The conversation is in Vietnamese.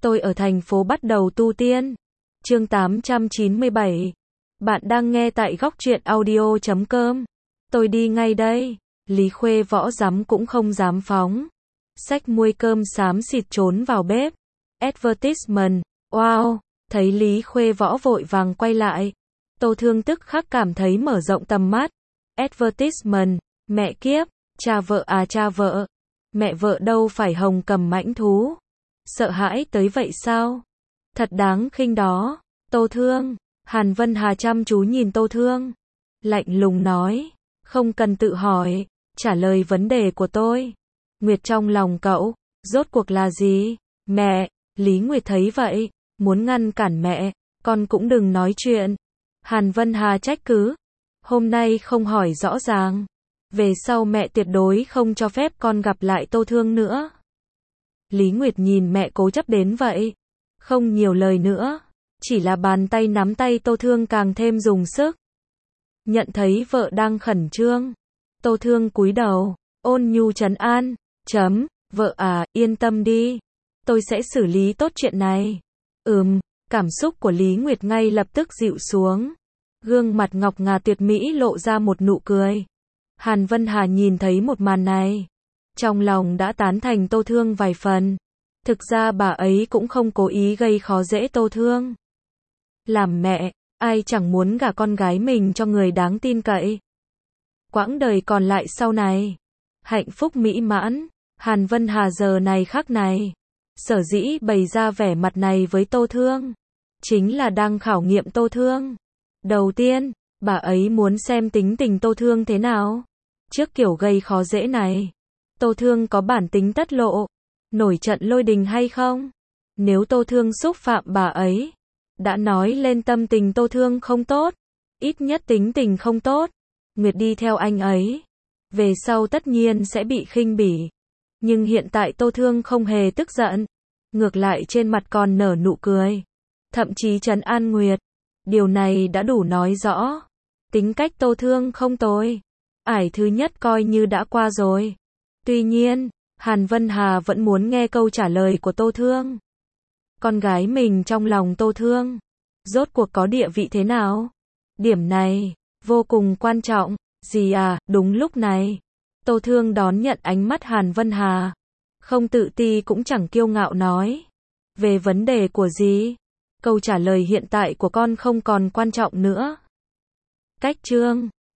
Tôi ở thành phố bắt đầu tu tiên. Chương 897. Bạn đang nghe tại góc truyện audio.com. Tôi đi ngay đây. Lý Khuê Võ dám cũng không dám phóng. Xách muôi cơm xám xịt trốn vào bếp. Advertisement. Wow. Thấy Lý Khuê Võ vội vàng quay lại. Tô Thương tức khắc cảm thấy mở rộng tầm mắt. Advertisement. Mẹ kiếp. Cha vợ à cha vợ. Mẹ vợ đâu phải hồng cầm mãnh thú. Sợ hãi tới vậy sao? Thật đáng khinh đó. Tô Thương. Hàn Vân Hà chăm chú nhìn Tô Thương. Lạnh lùng nói. Không cần tự hỏi. Trả lời vấn đề của tôi. Nguyệt trong lòng cậu. Rốt cuộc là gì? Mẹ. Lý Nguyệt thấy vậy. Muốn ngăn cản mẹ. Con cũng đừng nói chuyện. Hàn Vân Hà trách cứ. Hôm nay không hỏi rõ ràng. Về sau mẹ tuyệt đối không cho phép con gặp lại Tô Thương nữa. Lý Nguyệt nhìn mẹ cố chấp đến vậy. Không nhiều lời nữa. Chỉ là bàn tay nắm tay Tô Thương càng thêm dùng sức. Nhận thấy vợ đang khẩn trương. Tô Thương cúi đầu. Ôn nhu trấn an. Vợ à, yên tâm đi. Tôi sẽ xử lý tốt chuyện này. Cảm xúc của Lý Nguyệt ngay lập tức dịu xuống. Gương mặt ngọc ngà tuyệt mỹ lộ ra một nụ cười. Hàn Vân Hà nhìn thấy một màn này. Trong lòng đã tán thành Tô Thương vài phần. Thực ra bà ấy cũng không cố ý gây khó dễ Tô Thương. Làm mẹ, ai chẳng muốn gả con gái mình cho người đáng tin cậy. Quãng đời còn lại sau này. Hạnh phúc mỹ mãn. Hàn Vân Hà giờ này khắc này. Sở dĩ bày ra vẻ mặt này với Tô Thương. Chính là đang khảo nghiệm Tô Thương. Đầu tiên, bà ấy muốn xem tính tình Tô Thương thế nào. Trước kiểu gây khó dễ này. Tô Thương có bản tính tất lộ. Nổi trận lôi đình hay không? Nếu Tô Thương xúc phạm bà ấy. Đã nói lên tâm tình Tô Thương không tốt. Ít nhất tính tình không tốt. Nguyệt đi theo anh ấy. Về sau tất nhiên sẽ bị khinh bỉ. Nhưng hiện tại Tô Thương không hề tức giận. Ngược lại trên mặt còn nở nụ cười. Thậm chí trấn an Nguyệt. Điều này đã đủ nói rõ. Tính cách Tô Thương không tồi. Ải thứ nhất coi như đã qua rồi. Tuy nhiên, Hàn Vân Hà vẫn muốn nghe câu trả lời của Tô Thương. Con gái mình trong lòng Tô Thương. Rốt cuộc có địa vị thế nào? Điểm này, vô cùng quan trọng. Gì à, đúng lúc này. Tô Thương đón nhận ánh mắt Hàn Vân Hà. Không tự ti cũng chẳng kiêu ngạo nói. Về vấn đề của gì? Câu trả lời hiện tại của con không còn quan trọng nữa. Cách chương